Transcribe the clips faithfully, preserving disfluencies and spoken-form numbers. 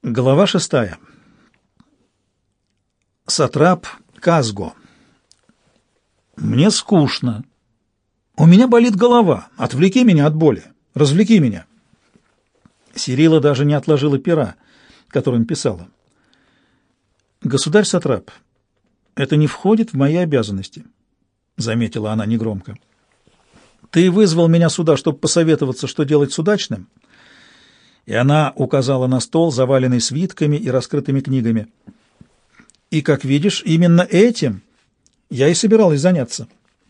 Глава шестая. Сатрап Казго. Мне скучно. У меня болит голова. Отвлеки меня от боли. Развлеки меня. Сирила даже не отложила пера, которым писала. Государь Сатрап, это не входит в мои обязанности, заметила она негромко. Ты вызвал меня сюда, чтобы посоветоваться, что делать с удачным? И она указала на стол, заваленный свитками и раскрытыми книгами. И, как видишь, именно этим я и собиралась заняться.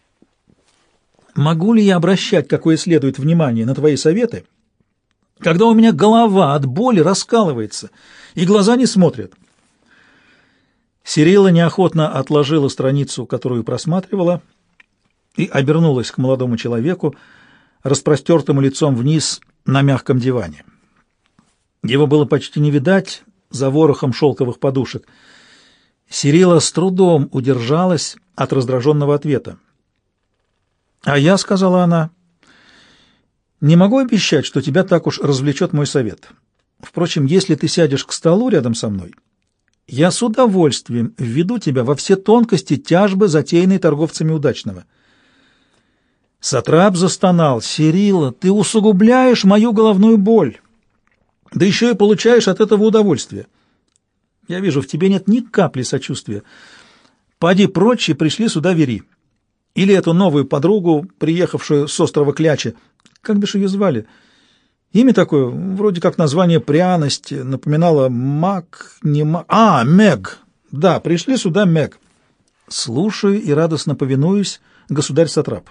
Могу ли я обращать какое следует внимание на твои советы, когда у меня голова от боли раскалывается и глаза не смотрят? Сирила неохотно отложила страницу, которую просматривала, и обернулась к молодому человеку, распростертому лицом вниз на мягком диване. Его было почти не видать за ворохом шелковых подушек. Сирила с трудом удержалась от раздраженного ответа. «А я, — сказала она, — не могу обещать, что тебя так уж развлечет мой совет. Впрочем, если ты сядешь к столу рядом со мной, я с удовольствием введу тебя во все тонкости тяжбы, затеянной торговцами удачного». Сатрап застонал. «Сирила, ты усугубляешь мою головную боль. Да еще и получаешь от этого удовольствие. Я вижу, в тебе нет ни капли сочувствия. Поди прочь и пришли сюда Вери. Или эту новую подругу, приехавшую с острова Клячи. Как бишь ее звали? Имя такое, вроде как название пряности, напоминало Мак, не Мак... А, Мег! Да, пришли сюда Мег. Слушаю и радостно повинуюсь, государь Сатрап».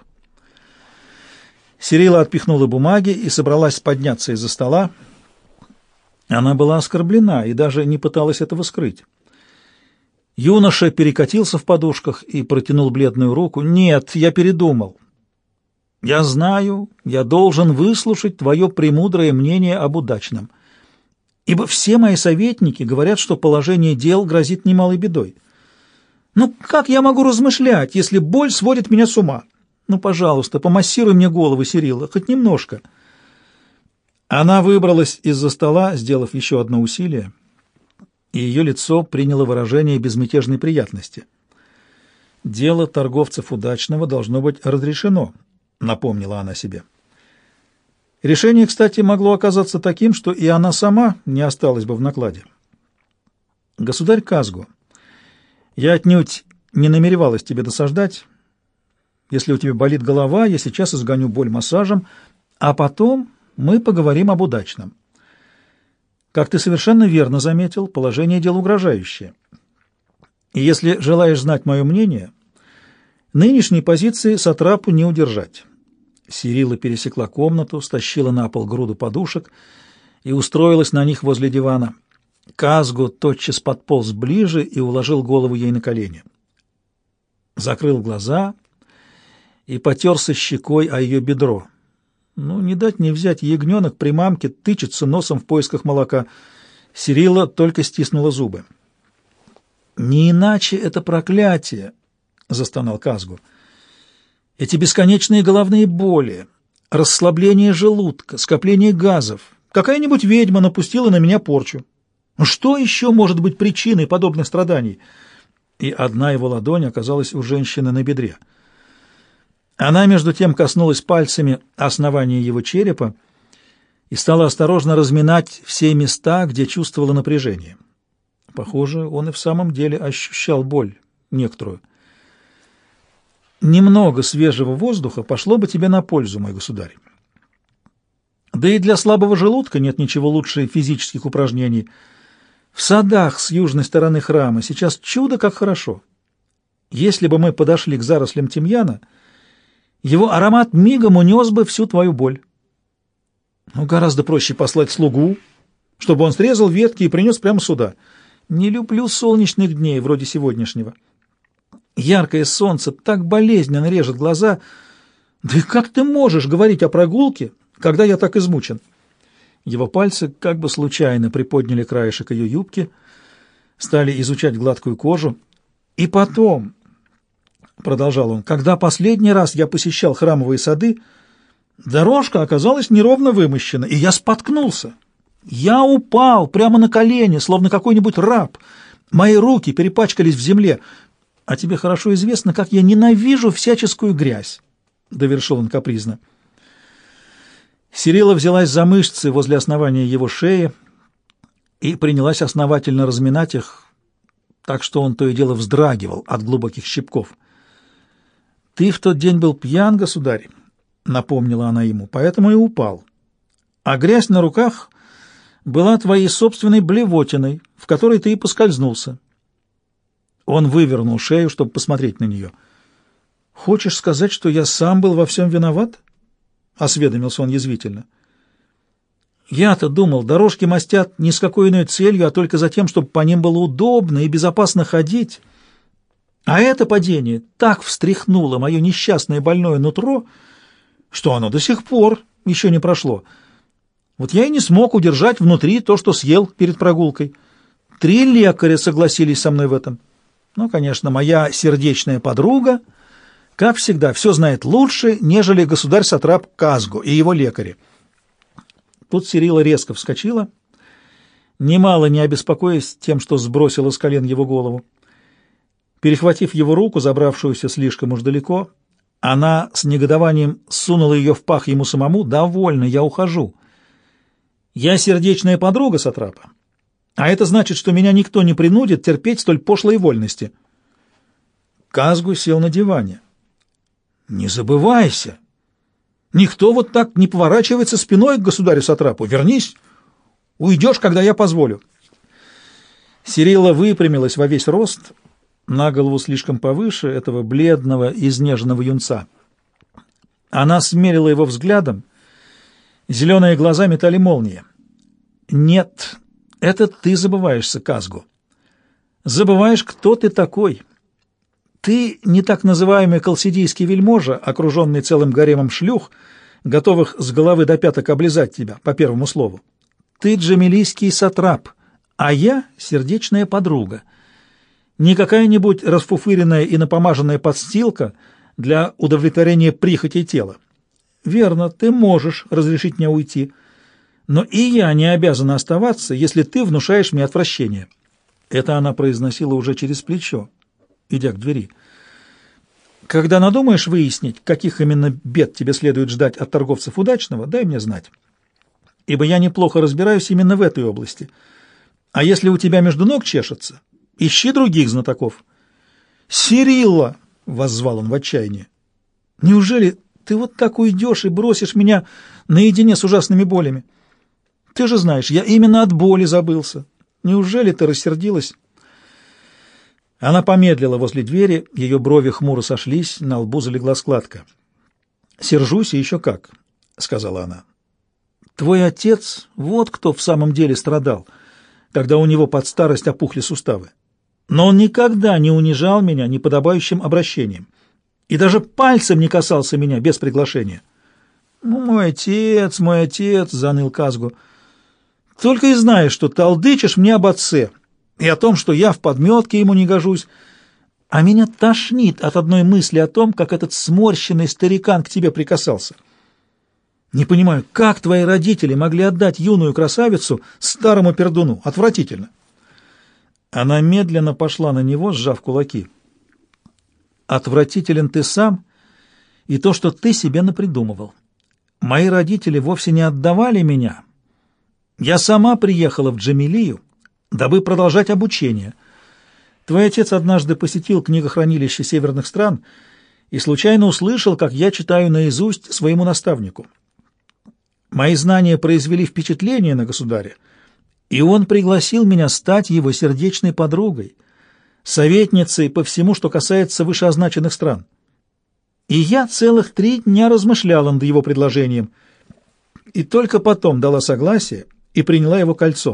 Сирила отпихнула бумаги и собралась подняться из-за стола. Она была оскорблена и даже не пыталась этого скрыть. Юноша перекатился в подушках и протянул бледную руку. «Нет, я передумал. Я знаю, я должен выслушать твое премудрое мнение об удачном, ибо все мои советники говорят, что положение дел грозит немалой бедой. Ну, как я могу размышлять, если боль сводит меня с ума? Ну, пожалуйста, помассируй мне голову, Сирила, хоть немножко». Она выбралась из-за стола, сделав еще одно усилие, и ее лицо приняло выражение безмятежной приятности. «Дело торговцев удачного должно быть разрешено», — напомнила она себе. Решение, кстати, могло оказаться таким, что и она сама не осталась бы в накладе. «Государь Казго, я отнюдь не намеревалась тебе досаждать. Если у тебя болит голова, я сейчас изгоню боль массажем, а потом мы поговорим об удачном. Как ты совершенно верно заметил, положение дел угрожающее. И если желаешь знать мое мнение, нынешней позиции Сатрапу не удержать». Сирила пересекла комнату, стащила на пол груду подушек и устроилась на них возле дивана. Казго тотчас подполз ближе и уложил голову ей на колени. Закрыл глаза и потерся щекой о ее бедро. Ну, не дать не взять, ягненок при мамке тычется носом в поисках молока. Сирила только стиснула зубы. «Не иначе это проклятие», — застонал Казго. «Эти бесконечные головные боли, расслабление желудка, скопление газов. Какая-нибудь ведьма напустила на меня порчу. Что еще может быть причиной подобных страданий?» И одна его ладонь оказалась у женщины на бедре. Она, между тем, коснулась пальцами основания его черепа и стала осторожно разминать все места, где чувствовала напряжение. Похоже, он и в самом деле ощущал боль некоторую. «Немного свежего воздуха пошло бы тебе на пользу, мой государь. Да и для слабого желудка нет ничего лучше физических упражнений. В садах с южной стороны храма сейчас чудо как хорошо. Если бы мы подошли к зарослям тимьяна, его аромат мигом унес бы всю твою боль. Ну, гораздо проще послать слугу, чтобы он срезал ветки и принес прямо сюда. Не люблю солнечных дней, вроде сегодняшнего. Яркое солнце так болезненно режет глаза. Да и как ты можешь говорить о прогулке, когда я так измучен?» Его пальцы как бы случайно приподняли краешек ее юбки, стали изучать гладкую кожу. «И потом, — продолжал он, — когда последний раз я посещал храмовые сады, дорожка оказалась неровно вымощена, и я споткнулся. Я упал прямо на колени, словно какой-нибудь раб. Мои руки перепачкались в земле. А тебе хорошо известно, как я ненавижу всяческую грязь, — довершил он капризно. Сирила взялась за мышцы возле основания его шеи и принялась основательно разминать их, так что он то и дело вздрагивал от глубоких щипков. «Ты в тот день был пьян, государь», — напомнила она ему, — «поэтому и упал. А грязь на руках была твоей собственной блевотиной, в которой ты и поскользнулся». Он вывернул шею, чтобы посмотреть на нее. «Хочешь сказать, что я сам был во всем виноват?» — осведомился он язвительно. «Я-то думал, дорожки мастят не с какой иной целью, а только за тем, чтобы по ним было удобно и безопасно ходить. А это падение так встряхнуло мое несчастное больное нутро, что оно до сих пор еще не прошло. Вот я и не смог удержать внутри то, что съел перед прогулкой. Три лекаря согласились со мной в этом. Ну, конечно, моя сердечная подруга, как всегда, все знает лучше, нежели государь-сатрап Казгу и его лекари». Тут Сирила резко вскочила, немало не обеспокоясь тем, что сбросила с колен его голову. Перехватив его руку, забравшуюся слишком уж далеко, она с негодованием сунула ее в пах ему самому. «Довольно, я ухожу. Я сердечная подруга сатрапа, а это значит, что меня никто не принудит терпеть столь пошлые вольности». Казгу сел на диване. «Не забывайся! Никто вот так не поворачивается спиной к государю-сатрапу. Вернись! Уйдешь, когда я позволю». Сирила выпрямилась во весь рост, на голову слишком повыше этого бледного, изнеженного юнца. Она смерила его взглядом, зеленые глаза метали молнии. «Нет, это ты забываешься, Казгу. Забываешь, кто ты такой. Ты не так называемый колсидийский вельможа, окруженный целым гаремом шлюх, готовых с головы до пяток облизать тебя, по первому слову. Ты джамилийский сатрап, а я сердечная подруга. Не какая-нибудь расфуфыренная и напомаженная подстилка для удовлетворения прихотей тела. Верно, ты можешь разрешить мне уйти, но и я не обязана оставаться, если ты внушаешь мне отвращение». Это она произносила уже через плечо, идя к двери. «Когда надумаешь выяснить, каких именно бед тебе следует ждать от торговцев удачного, дай мне знать, ибо я неплохо разбираюсь именно в этой области. А если у тебя между ног чешется, ищи других знатоков». «Сирилла!» — воззвал он в отчаянии. «Неужели ты вот так уйдешь и бросишь меня наедине с ужасными болями? Ты же знаешь, я именно от боли забылся. Неужели ты рассердилась?» Она помедлила возле двери, ее брови хмуро сошлись, на лбу залегла складка. «Сержусь, и еще как», — сказала она. «Твой отец, вот кто в самом деле страдал, когда у него под старость опухли суставы. Но он никогда не унижал меня неподобающим обращением и даже пальцем не касался меня без приглашения». «Ну, мой отец, мой отец», — заныл Казгу, — «только и знаешь, что толдычишь мне об отце и о том, что я в подметке ему не гожусь, а меня тошнит от одной мысли о том, как этот сморщенный старикан к тебе прикасался. Не понимаю, как твои родители могли отдать юную красавицу старому пердуну? Отвратительно!» Она медленно пошла на него, сжав кулаки. «Отвратителен ты сам и то, что ты себе напридумывал. Мои родители вовсе не отдавали меня. Я сама приехала в Джамилию, дабы продолжать обучение. Твой отец однажды посетил книгохранилище северных стран и случайно услышал, как я читаю наизусть своему наставнику. Мои знания произвели впечатление на государя, и он пригласил меня стать его сердечной подругой, советницей по всему, что касается вышеозначенных стран. И я целых три дня размышляла над его предложением, и только потом дала согласие и приняла его кольцо.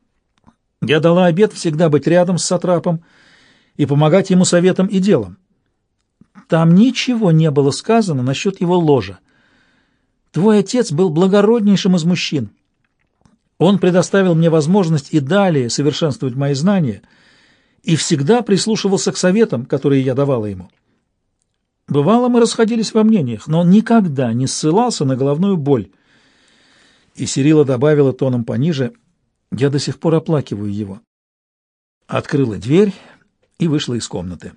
Я дала обет всегда быть рядом с сатрапом и помогать ему советом и делом. Там ничего не было сказано насчет его ложа. Твой отец был благороднейшим из мужчин. Он предоставил мне возможность и далее совершенствовать мои знания и всегда прислушивался к советам, которые я давала ему. Бывало, мы расходились во мнениях, но он никогда не ссылался на головную боль. И Сирила добавила тоном пониже: «Я до сих пор оплакиваю его». Открыла дверь и вышла из комнаты.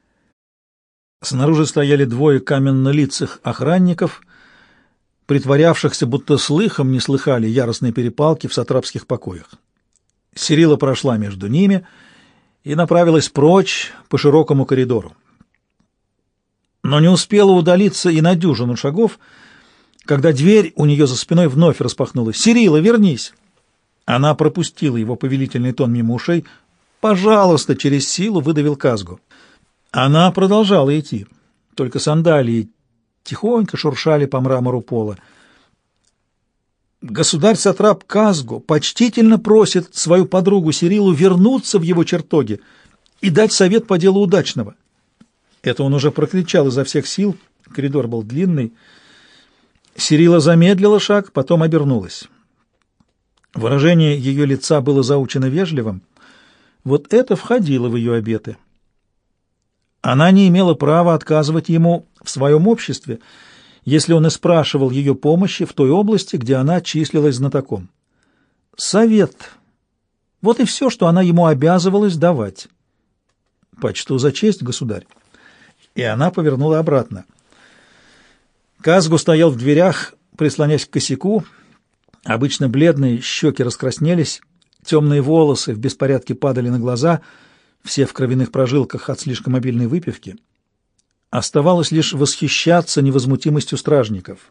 Снаружи стояли двое каменно-лицых охранников, притворявшихся, будто слыхом не слыхали яростной перепалки в сатрапских покоях. Сирила прошла между ними и направилась прочь по широкому коридору. Но не успела удалиться и на дюжину шагов, когда дверь у нее за спиной вновь распахнулась. «Сирила, вернись!» Она пропустила его повелительный тон мимо ушей. «Пожалуйста!» — через силу выдавил Казгу. Она продолжала идти, только сандалии тихонько шуршали по мрамору пола. Государь-сатрап Казгу почтительно просит свою подругу Сирилу вернуться в его чертоги и дать совет по делу удачного. Это он уже прокричал изо всех сил, коридор был длинный. Сирила замедлила шаг, потом обернулась. Выражение ее лица было заучено вежливым. Вот это входило в ее обеты. Она не имела права отказывать ему в своем обществе, если он и спрашивал ее помощи в той области, где она числилась знатоком. Совет. Вот и все, что она ему обязывалась давать. «Почту за честь, государь». И она повернула обратно. Казгу стоял в дверях, прислонясь к косяку. Обычно бледные щеки раскраснелись, темные волосы в беспорядке падали на глаза, все в кровяных прожилках от слишком обильной выпивки. Оставалось лишь восхищаться невозмутимостью стражников.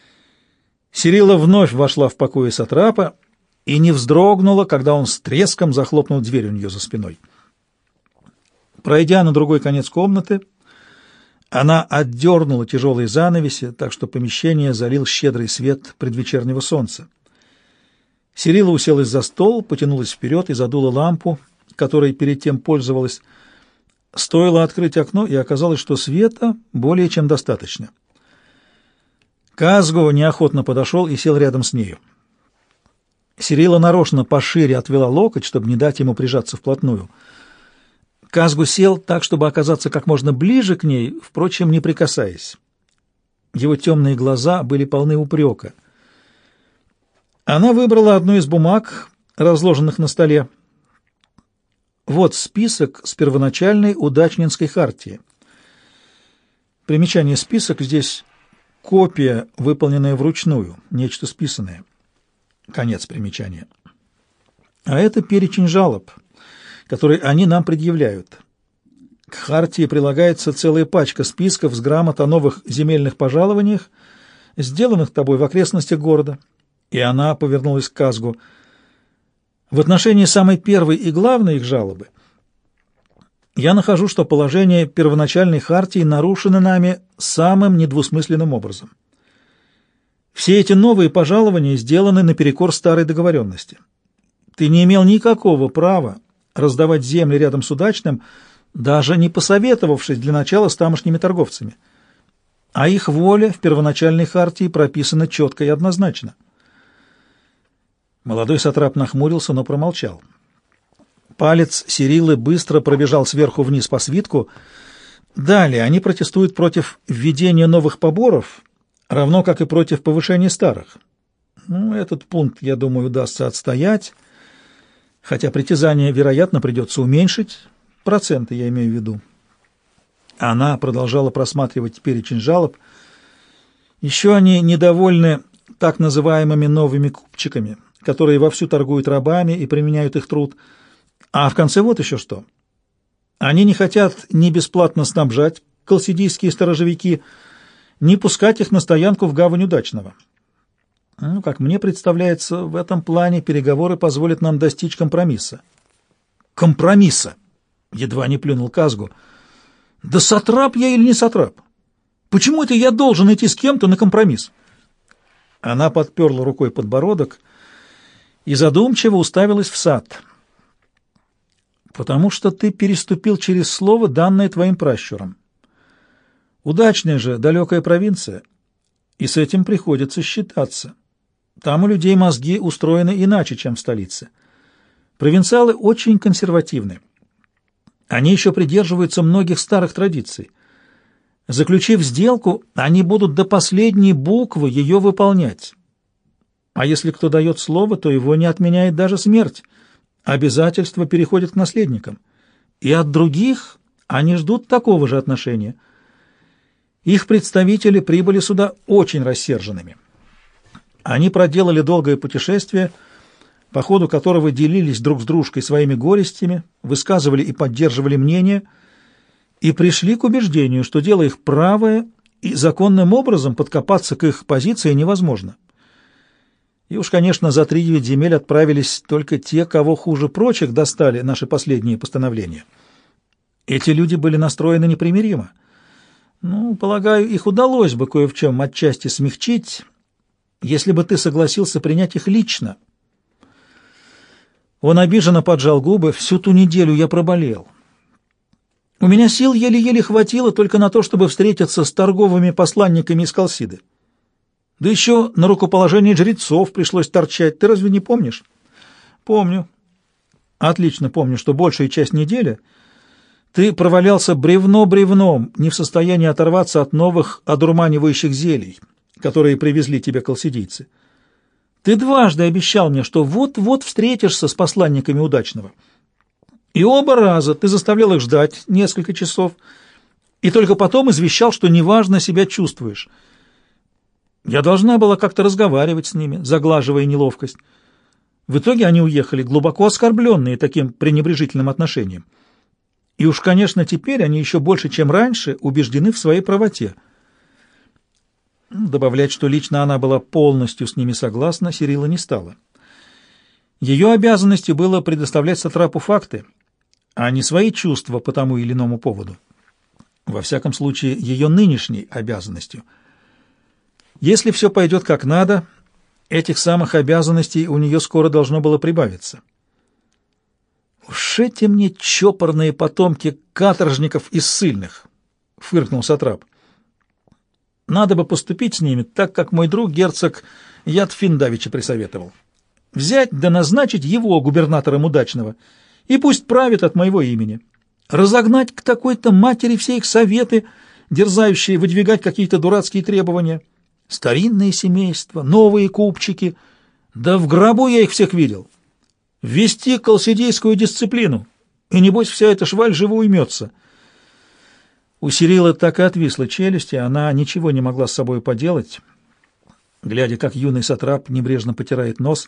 Сирила вновь вошла в покои сатрапа и не вздрогнула, когда он с треском захлопнул дверь у нее за спиной. Пройдя на другой конец комнаты, она отдернула тяжелые занавеси, так что помещение залил щедрый свет предвечернего солнца. Сирила уселась за стол, потянулась вперед и задула лампу, которой перед тем пользовалась. Стоило открыть окно, и оказалось, что света более чем достаточно. Казгу неохотно подошел и сел рядом с нею. Сирила нарочно пошире отвела локоть, чтобы не дать ему прижаться вплотную. Казгу сел так, чтобы оказаться как можно ближе к ней, впрочем, не прикасаясь. Его темные глаза были полны упрека. Она выбрала одну из бумаг, разложенных на столе. Вот список с первоначальной удачнинской хартии. Примечание: список здесь копия, выполненная вручную, нечто списанное. Конец примечания. А это перечень жалоб, которые они нам предъявляют. К хартии прилагается целая пачка списков с грамот о новых земельных пожалованиях, сделанных тобой в окрестностях города. И она повернулась к Казгу. В отношении самой первой и главной их жалобы я нахожу, что положение первоначальной хартии нарушено нами самым недвусмысленным образом. Все эти новые пожалования сделаны наперекор старой договоренности. Ты не имел никакого права раздавать земли рядом с удачным, даже не посоветовавшись для начала с тамошними торговцами. А их воля в первоначальной хартии прописана четко и однозначно. Молодой сатрап нахмурился, но промолчал. Палец Сирилы быстро пробежал сверху вниз по свитку. Далее они протестуют против введения новых поборов, равно как и против повышения старых. Ну, этот пункт, я думаю, удастся отстоять, хотя притязание, вероятно, придется уменьшить. Проценты я имею в виду. Она продолжала просматривать перечень жалоб. Еще они недовольны так называемыми новыми купчиками, которые вовсю торгуют рабами и применяют их труд. А в конце вот еще что. Они не хотят ни бесплатно снабжать колсидийские сторожевики, ни пускать их на стоянку в гавань удачного. Ну, как мне представляется, в этом плане переговоры позволят нам достичь компромисса. Компромисса! Едва не плюнул Казгу. Да сатрап я или не сатрап? Почему это я должен идти с кем-то на компромисс? Она подперла рукой подбородок и задумчиво уставилась в сад. Потому что ты переступил через слово, данное твоим пращурам. Удачная же далекая провинция, и с этим приходится считаться. Там у людей мозги устроены иначе, чем в столице. Провинциалы очень консервативны. Они еще придерживаются многих старых традиций. Заключив сделку, они будут до последней буквы ее выполнять. А если кто дает слово, то его не отменяет даже смерть. Обязательства переходят к наследникам. И от других они ждут такого же отношения. Их представители прибыли сюда очень рассерженными. Они проделали долгое путешествие, по ходу которого делились друг с дружкой своими горестями, высказывали и поддерживали мнения, и пришли к убеждению, что дело их правое, и законным образом подкопаться к их позиции невозможно. И уж, конечно, за три девять земель отправились только те, кого хуже прочих достали наши последние постановления. Эти люди были настроены непримиримо. Ну, полагаю, их удалось бы кое в чем отчасти смягчить, если бы ты согласился принять их лично. Он обиженно поджал губы. Всю ту неделю я проболел. У меня сил еле-еле хватило только на то, чтобы встретиться с торговыми посланниками из Колсиды. Да еще на рукоположение жрецов пришлось торчать. Ты разве не помнишь? Помню. Отлично помню, что большую часть недели ты провалялся бревно-бревном, не в состоянии оторваться от новых одурманивающих зелий, которые привезли тебе колсидийцы. Ты дважды обещал мне, что вот-вот встретишься с посланниками Удачного. И оба раза ты заставлял их ждать несколько часов, и только потом извещал, что неважно себя чувствуешь. Я должна была как-то разговаривать с ними, заглаживая неловкость. В итоге они уехали, глубоко оскорбленные таким пренебрежительным отношением. И уж, конечно, теперь они еще больше, чем раньше, убеждены в своей правоте. Добавлять, что лично она была полностью с ними согласна, Сирила не стала. Ее обязанностью было предоставлять сатрапу факты, а не свои чувства по тому или иному поводу. Во всяком случае, ее нынешней обязанностью. Если все пойдет как надо, этих самых обязанностей у нее скоро должно было прибавиться. «Уж эти мне чопорные потомки каторжников и ссыльных!» — фыркнул сатрап. «Надо бы поступить с ними так, как мой друг герцог Ядфин давеча присоветовал. Взять да назначить его губернатором Удачного, и пусть правит от моего имени. Разогнать к такой-то матери все их советы, дерзающие выдвигать какие-то дурацкие требования. Старинные семейства, новые купчики. Да в гробу я их всех видел. Ввести колсидейскую дисциплину, и небось вся эта шваль живо уймется». У Сирилы так и отвисла челюсть, и она ничего не могла с собой поделать, глядя, как юный сатрап небрежно потирает нос.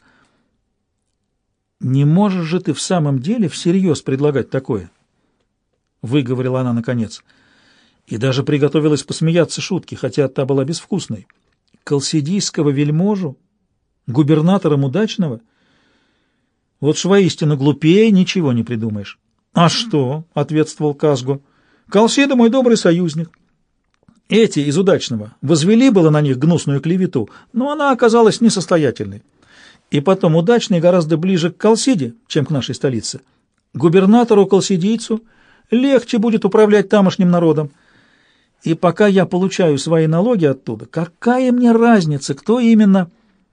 «Не можешь же ты в самом деле всерьез предлагать такое?» — выговорила она наконец. И даже приготовилась посмеяться шутки, хотя та была безвкусной. «Колсидийского вельможу? Губернатором Удачного? Вот ж воистину глупее ничего не придумаешь». «А что?» — ответствовал Казгу. «Колсида мой добрый союзник. Эти из Удачного возвели было на них гнусную клевету, но она оказалась несостоятельной. И потом Удачный гораздо ближе к Колсиде, чем к нашей столице. Губернатору-колсидийцу легче будет управлять тамошним народом. И пока я получаю свои налоги оттуда, какая мне разница, кто именно?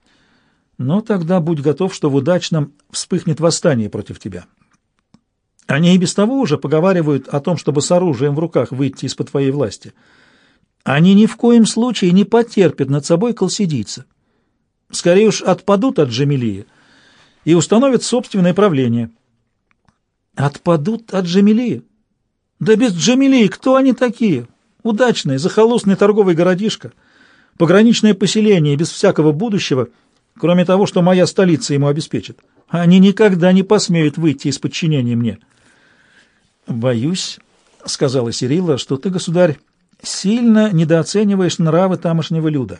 Но тогда будь готов, что в Удачном вспыхнет восстание против тебя. Они и без того уже поговаривают о том, чтобы с оружием в руках выйти из-под твоей власти. Они ни в коем случае не потерпят над собой колсидийца. Скорее уж отпадут от Джамилии и установят собственное правление». «Отпадут от Джамилии? Да без Джамилии кто они такие? Удачный, захолустный торговый городишко, пограничное поселение без всякого будущего, кроме того, что моя столица ему обеспечит. Они никогда не посмеют выйти из подчинения мне». «Боюсь, — сказала Сирила, — что ты, государь, сильно недооцениваешь нравы тамошнего люда.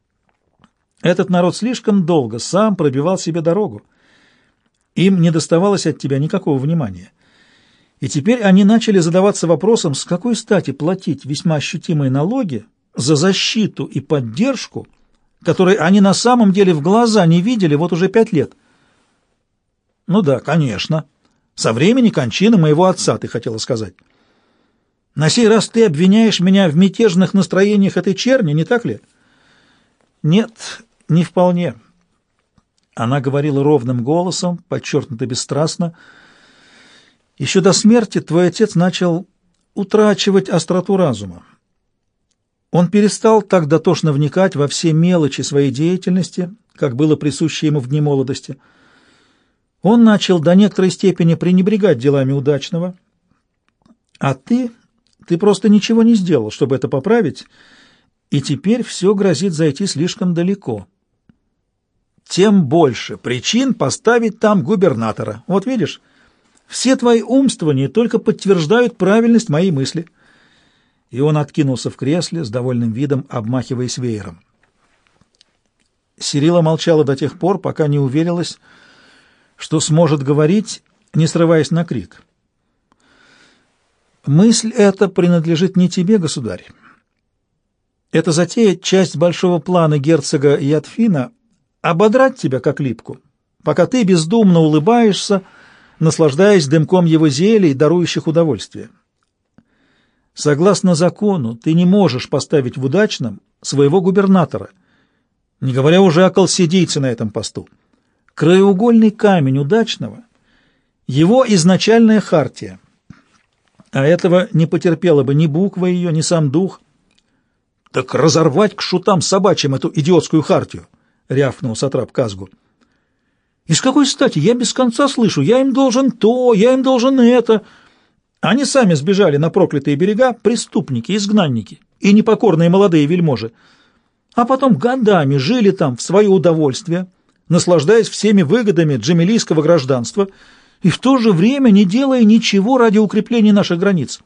Этот народ слишком долго сам пробивал себе дорогу. Им не доставалось от тебя никакого внимания. И теперь они начали задаваться вопросом, с какой стати платить весьма ощутимые налоги за защиту и поддержку, которые они на самом деле в глаза не видели вот уже пять лет». «Ну да, конечно. Со времени кончины моего отца, ты хотела сказать. На сей раз ты обвиняешь меня в мятежных настроениях этой черни, не так ли?» «Нет, не вполне». Она говорила ровным голосом, подчеркнуто бесстрастно. «Еще до смерти твой отец начал утрачивать остроту разума. Он перестал так дотошно вникать во все мелочи своей деятельности, как было присуще ему в дни молодости. Он начал до некоторой степени пренебрегать делами удачного, а ты, ты просто ничего не сделал, чтобы это поправить, и теперь все грозит зайти слишком далеко. Тем больше причин поставить там губернатора. Вот видишь, все твои умствования только подтверждают правильность моей мысли. И он откинулся в кресле с довольным видом, обмахиваясь веером. Сирила молчала до тех пор, пока не уверилась, что сможет говорить, не срываясь на крик. «Мысль эта принадлежит не тебе, государь. Эта затея — часть большого плана герцога Ядфина ободрать тебя, как липку, пока ты бездумно улыбаешься, наслаждаясь дымком его зелий, дарующих удовольствие. Согласно закону, ты не можешь поставить в удачном своего губернатора, не говоря уже о колсидийце на этом посту. Краеугольный камень удачного — его изначальная хартия, а этого не потерпела бы ни буква ее, ни сам дух. «Так разорвать к шутам собачьим эту идиотскую хартию!» — рявкнул сатрап Казгу. «И с какой стати? Я без конца слышу, я им должен то, я им должен это. Они сами сбежали на проклятые берега, преступники, изгнанники и непокорные молодые вельможи, а потом годами жили там в свое удовольствие, наслаждаясь всеми выгодами джемилийского гражданства и в то же время не делая ничего ради укрепления наших границ.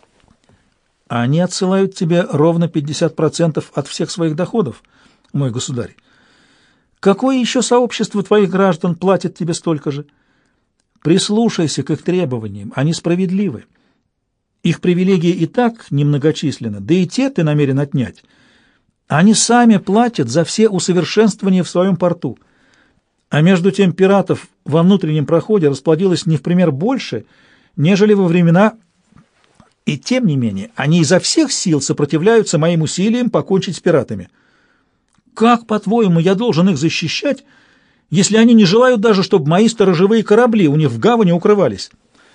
Они отсылают тебе ровно пятьдесят процентов от всех своих доходов, мой государь. Какое еще сообщество твоих граждан платит тебе столько же? Прислушайся к их требованиям, они справедливы. Их привилегии и так немногочисленны, да и те ты намерен отнять. Они сами платят за все усовершенствования в своем порту. А между тем пиратов во внутреннем проходе расплодилось не в пример больше, нежели во времена... И тем не менее, они изо всех сил сопротивляются моим усилиям покончить с пиратами. Как, по-твоему, я должен их защищать, если они не желают даже, чтобы мои сторожевые корабли у них в гавани укрывались?»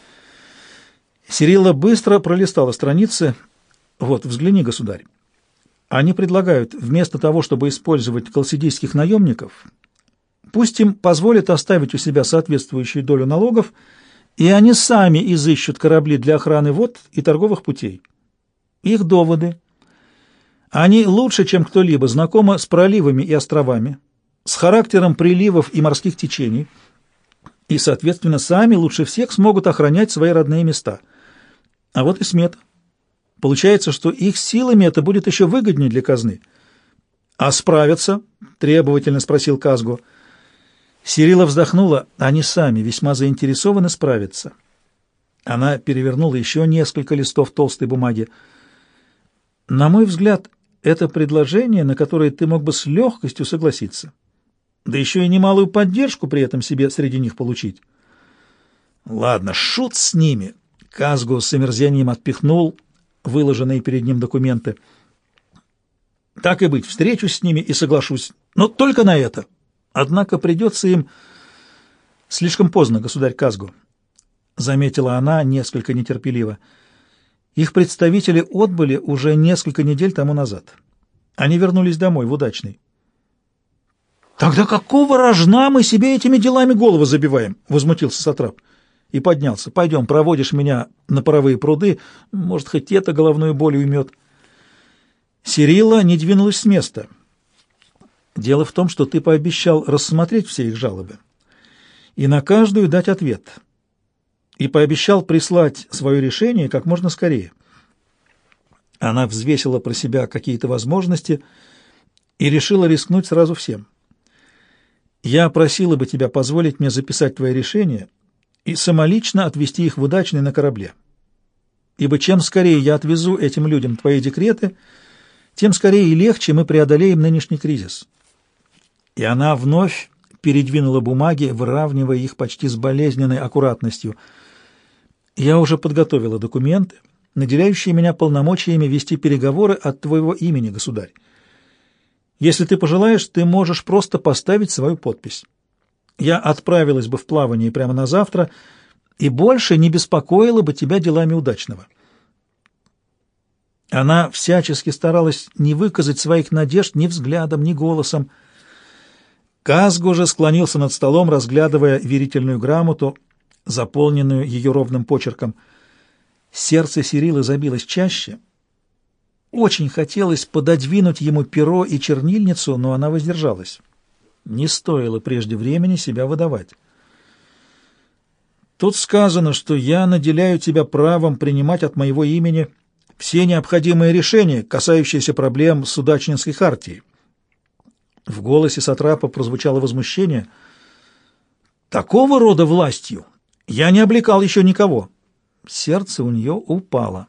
Сирилла быстро пролистала страницы. «Вот, взгляни, государь. Они предлагают, вместо того, чтобы использовать колсидийских наемников, пусть им позволят оставить у себя соответствующую долю налогов, и они сами изыщут корабли для охраны вод и торговых путей. Их доводы. Они лучше, чем кто-либо, знакомы с проливами и островами, с характером приливов и морских течений, и, соответственно, сами лучше всех смогут охранять свои родные места. А вот и смета. Получается, что их силами это будет еще выгоднее для казны. «А справятся?» — требовательно спросил Казгу. Сирилла вздохнула. «Они сами весьма заинтересованы справиться». Она перевернула еще несколько листов толстой бумаги. «На мой взгляд, это предложение, на которое ты мог бы с легкостью согласиться, да еще и немалую поддержку при этом себе среди них получить». «Ладно, шут с ними!» — Казгу с омерзением отпихнул выложенные перед ним документы. «Так и быть, встречусь с ними и соглашусь, но только на это. Однако придется им...» «Слишком поздно, государь Казгу», — заметила она несколько нетерпеливо. «Их представители отбыли уже несколько недель тому назад. Они вернулись домой в Удачный». «Тогда какого рожна мы себе этими делами голову забиваем?» — возмутился сатрап и поднялся. «Пойдем, проводишь меня на паровые пруды, может, хоть это головную боль уймет». Сирилла не двинулась с места. «Дело в том, что ты пообещал рассмотреть все их жалобы и на каждую дать ответ, и пообещал прислать свое решение как можно скорее». Она взвесила про себя какие-то возможности и решила рискнуть сразу всем. «Я просила бы тебя позволить мне записать твои решения и самолично отвезти их в Удачный на корабле. Ибо чем скорее я отвезу этим людям твои декреты, тем скорее и легче мы преодолеем нынешний кризис». И она вновь передвинула бумаги, выравнивая их почти с болезненной аккуратностью. «Я уже подготовила документы, наделяющие меня полномочиями вести переговоры от твоего имени, государь. Если ты пожелаешь, ты можешь просто поставить свою подпись. Я отправилась бы в плавание прямо на завтра и больше не беспокоила бы тебя делами Удачного». Она всячески старалась не выказать своих надежд ни взглядом, ни голосом. Казгу же склонился над столом, разглядывая верительную грамоту, заполненную ее ровным почерком. Сердце Сирилы забилось чаще. Очень хотелось пододвинуть ему перо и чернильницу, но она воздержалась. Не стоило прежде времени себя выдавать. Тут сказано, что я наделяю тебя правом принимать от моего имени все необходимые решения, касающиеся проблем Судачнинской хартии. В голосе сатрапа прозвучало возмущение. Такого рода властью я не облекал еще никого. Сердце у нее упало.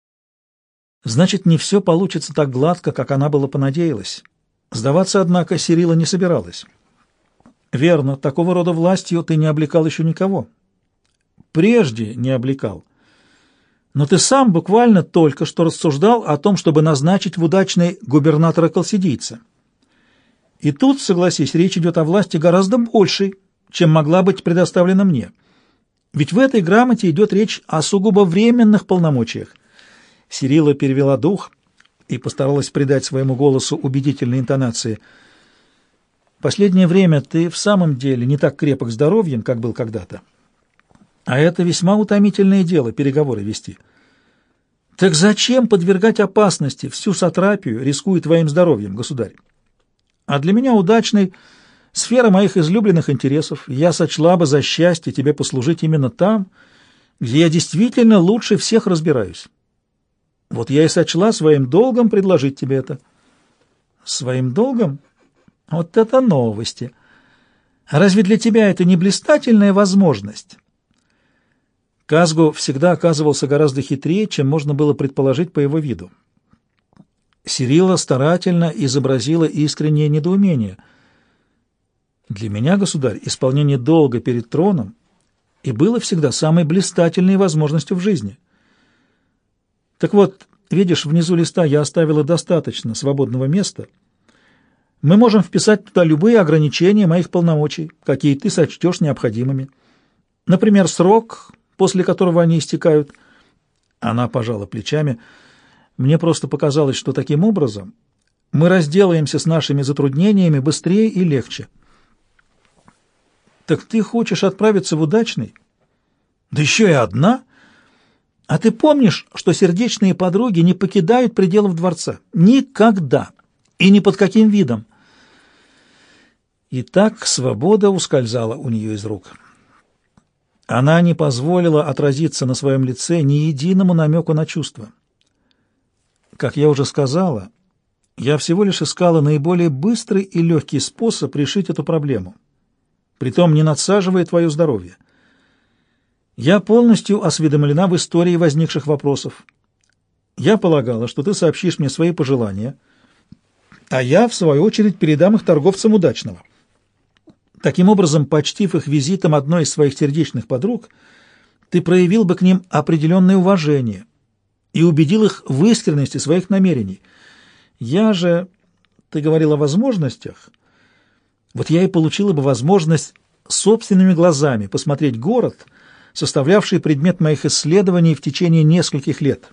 Значит, не все получится так гладко, как она была понадеялась. Сдаваться, однако, Сирила не собиралась. Верно, такого рода властью ты не облекал еще никого. Прежде не облекал. Но ты сам буквально только что рассуждал о том, чтобы назначить в Удачной губернатора-колсидийца. И тут, согласись, речь идет о власти гораздо большей, чем могла быть предоставлена мне. Ведь в этой грамоте идет речь о сугубо временных полномочиях. Сирила перевела дух и постаралась придать своему голосу убедительной интонации. «Последнее время ты в самом деле не так крепок здоровьем, как был когда-то. А это весьма утомительное дело — переговоры вести. Так зачем подвергать опасности всю сатрапию, рискуя твоим здоровьем, государь? А для меня Удачной сфера моих излюбленных интересов. Я сочла бы за счастье тебе послужить именно там, где я действительно лучше всех разбираюсь. Вот я и сочла своим долгом предложить тебе это». «Своим долгом? Вот это новости! А разве для тебя это не блистательная возможность?» Казгу всегда оказывался гораздо хитрее, чем можно было предположить по его виду. Сирила старательно изобразила искреннее недоумение. «Для меня, государь, исполнение долга перед троном и было всегда самой блистательной возможностью в жизни. Так вот, видишь, внизу листа я оставила достаточно свободного места. Мы можем вписать туда любые ограничения моих полномочий, какие ты сочтешь необходимыми. Например, срок, после которого они истекают». Она пожала плечами. «Мне просто показалось, что таким образом мы разделаемся с нашими затруднениями быстрее и легче». «Так ты хочешь отправиться в Удачный? Да еще и одна? А ты помнишь, что сердечные подруги не покидают пределов дворца? Никогда! И ни под каким видом!» И так свобода ускользала у нее из рук. Она не позволила отразиться на своем лице ни единому намеку на чувство. Как я уже сказала, я всего лишь искала наиболее быстрый и легкий способ решить эту проблему, притом не надсаживая твое здоровье. Я полностью осведомлена в истории возникших вопросов. Я полагала, что ты сообщишь мне свои пожелания, а я, в свою очередь, передам их торговцам Удачного. Таким образом, почтив их визитом одной из своих сердечных подруг, ты проявил бы к ним определенное уважение и убедил их в искренности своих намерений. Я же, ты говорил о возможностях, вот я и получила бы возможность собственными глазами посмотреть город, составлявший предмет моих исследований в течение нескольких лет.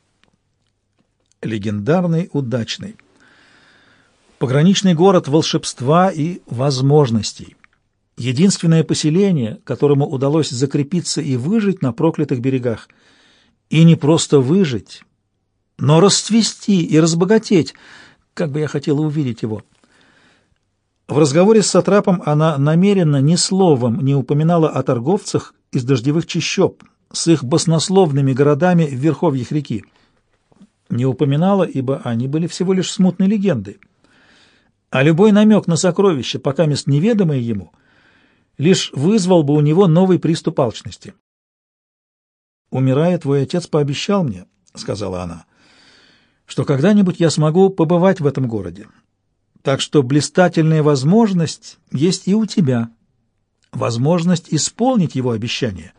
Легендарный Удачный. Пограничный город волшебства и возможностей. Единственное поселение, которому удалось закрепиться и выжить на проклятых берегах. И не просто выжить, но расцвести и разбогатеть, как бы я хотела увидеть его. В разговоре с сатрапом она намеренно ни словом не упоминала о торговцах из дождевых чащоб с их баснословными городами в верховьях реки. Не упоминала, ибо они были всего лишь смутной легендой. А любой намек на сокровище, покамест неведомое ему, лишь вызвал бы у него новый приступ алчности. «Умирая, твой отец пообещал мне, — сказала она, — что когда-нибудь я смогу побывать в этом городе. Так что блистательная возможность есть и у тебя, возможность исполнить его обещание».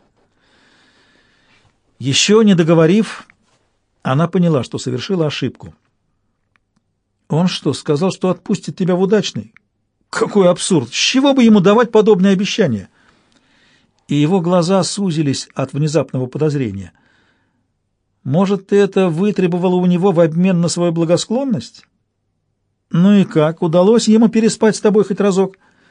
Еще не договорив, она поняла, что совершила ошибку. «Он что, сказал, что отпустит тебя в Удачный? Какой абсурд! С чего бы ему давать подобные обещания?» И его глаза сузились от внезапного подозрения. «Может, ты это вытребовала у него в обмен на свою благосклонность? Ну и как, удалось ему переспать с тобой хоть разок?»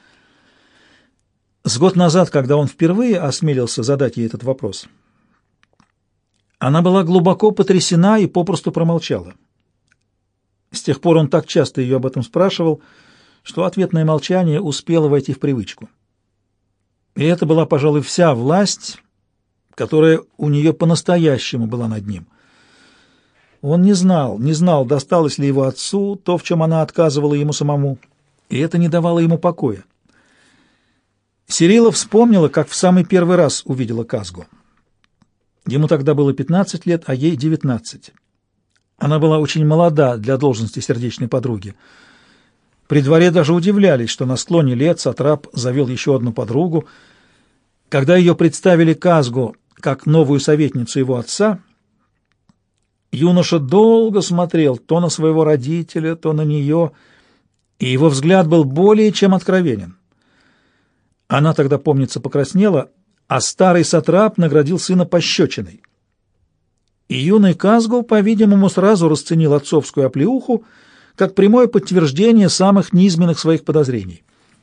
С год назад, когда он впервые осмелился задать ей этот вопрос, она была глубоко потрясена и попросту промолчала. С тех пор он так часто ее об этом спрашивал, что ответное молчание успело войти в привычку. И это была, пожалуй, вся власть, которая у нее по-настоящему была над ним. Он не знал, не знал, досталось ли его отцу то, в чем она отказывала ему самому, и это не давало ему покоя. Сирила вспомнила, как в самый первый раз увидела Казгу. Ему тогда было пятнадцать лет, а ей девятнадцать. Она была очень молода для должности сердечной подруги. При дворе даже удивлялись, что на склоне лет Сатрап завел еще одну подругу. Когда ее представили Казгу как новую советницу его отца, юноша долго смотрел то на своего родителя, то на нее, и его взгляд был более чем откровенен. Она тогда, помнится, покраснела, а старый Сатрап наградил сына пощечиной. И юный Казгу, по-видимому, сразу расценил отцовскую оплеуху как прямое подтверждение самых низменных своих подозрений.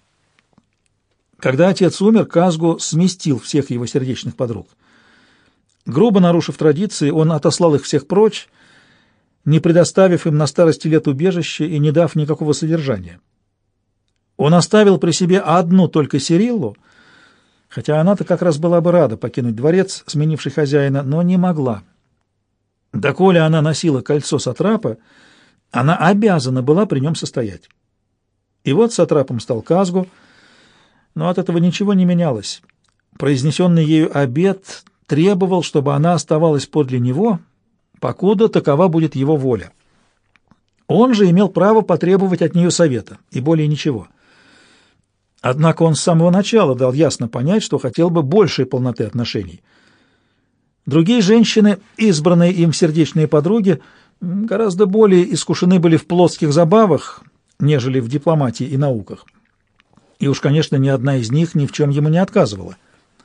Когда отец умер, Казгу сместил всех его сердечных подруг. Грубо нарушив традиции, он отослал их всех прочь, не предоставив им на старости лет убежище и не дав никакого содержания. Он оставил при себе одну только Сириллу, хотя она-то как раз была бы рада покинуть дворец, сменивший хозяина, но не могла. Доколе она носила кольцо Сатрапа, она обязана была при нем состоять. И вот Сатрапом стал Казгу, но от этого ничего не менялось. Произнесенный ею обет требовал, чтобы она оставалась подле него, покуда такова будет его воля. Он же имел право потребовать от нее совета, и более ничего. Однако он с самого начала дал ясно понять, что хотел бы большей полноты отношений. Другие женщины, избранные им сердечные подруги, гораздо более искушены были в плотских забавах, нежели в дипломатии и науках. И уж, конечно, ни одна из них ни в чем ему не отказывала.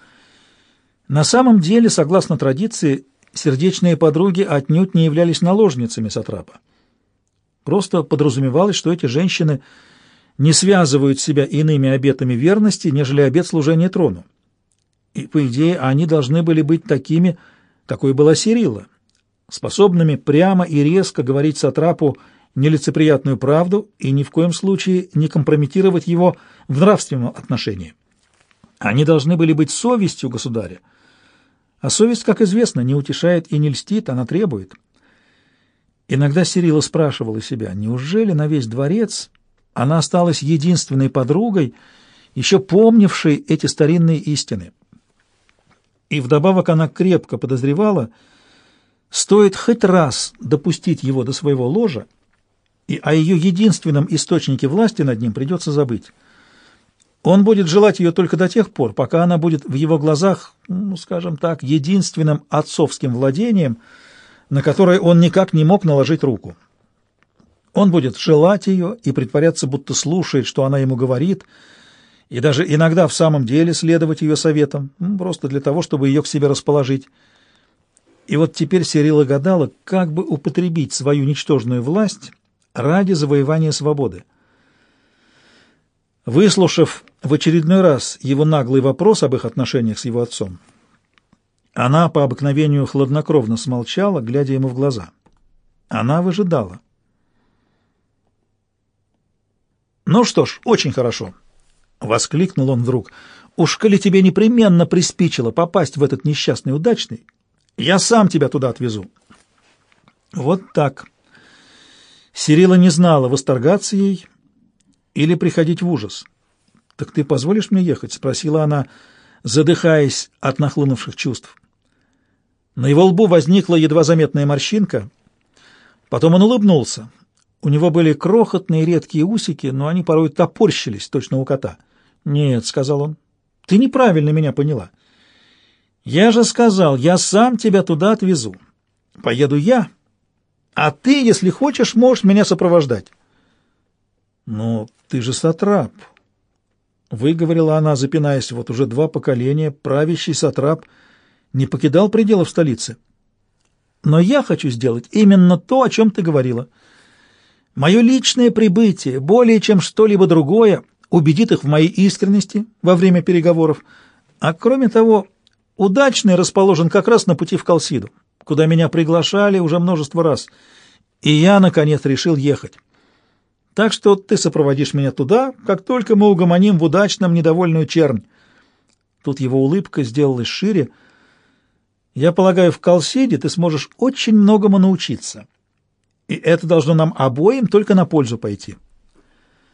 На самом деле, согласно традиции, сердечные подруги отнюдь не являлись наложницами Сатрапа. Просто подразумевалось, что эти женщины не связывают себя иными обетами верности, нежели обет служения трону. И, по идее, они должны были быть такими, какой была Сирилла, способными прямо и резко говорить Сатрапу нелицеприятную правду и ни в коем случае не компрометировать его в нравственном отношении. Они должны были быть совестью государя, а совесть, как известно, не утешает и не льстит, она требует. Иногда Сирилла спрашивала себя, неужели на весь дворец она осталась единственной подругой, еще помнившей эти старинные истины. И вдобавок она крепко подозревала, стоит хоть раз допустить его до своего ложа, и о ее единственном источнике власти над ним придется забыть. Он будет желать ее только до тех пор, пока она будет в его глазах, ну, скажем так, единственным отцовским владением, на которое он никак не мог наложить руку. Он будет желать ее и притворяться, будто слушает, что она ему говорит, и даже иногда в самом деле следовать ее советам, просто для того, чтобы ее к себе расположить. И вот теперь Сирилла гадала, как бы употребить свою ничтожную власть ради завоевания свободы. Выслушав в очередной раз его наглый вопрос об их отношениях с его отцом, она по обыкновению хладнокровно смолчала, глядя ему в глаза. Она выжидала. «Ну что ж, очень хорошо», — воскликнул он вдруг. «Уж коли тебе непременно приспичило попасть в этот несчастный удачный, я сам тебя туда отвезу». Вот так. Сирилла не знала, восторгаться ей или приходить в ужас. «Так ты позволишь мне ехать?» — спросила она, задыхаясь от нахлынувших чувств. На его лбу возникла едва заметная морщинка. Потом он улыбнулся. У него были крохотные редкие усики, но они порой топорщились, точно у кота. «Нет», — сказал он, — «ты неправильно меня поняла. Я же сказал, я сам тебя туда отвезу. Поеду я, а ты, если хочешь, можешь меня сопровождать». «Но ты же сатрап», — выговорила она, запинаясь. Вот уже два поколения правящий сатрап не покидал пределов столицы. «Но я хочу сделать именно то, о чем ты говорила. Мое личное прибытие, более чем что-либо другое, убедит их в моей искренности во время переговоров. А кроме того, Удачный расположен как раз на пути в Колсиду, куда меня приглашали уже множество раз, и я, наконец, решил ехать. Так что ты сопроводишь меня туда, как только мы угомоним в Удачном недовольную чернь». Тут его улыбка сделалась шире. «Я полагаю, в Колсиде ты сможешь очень многому научиться, и это должно нам обоим только на пользу пойти».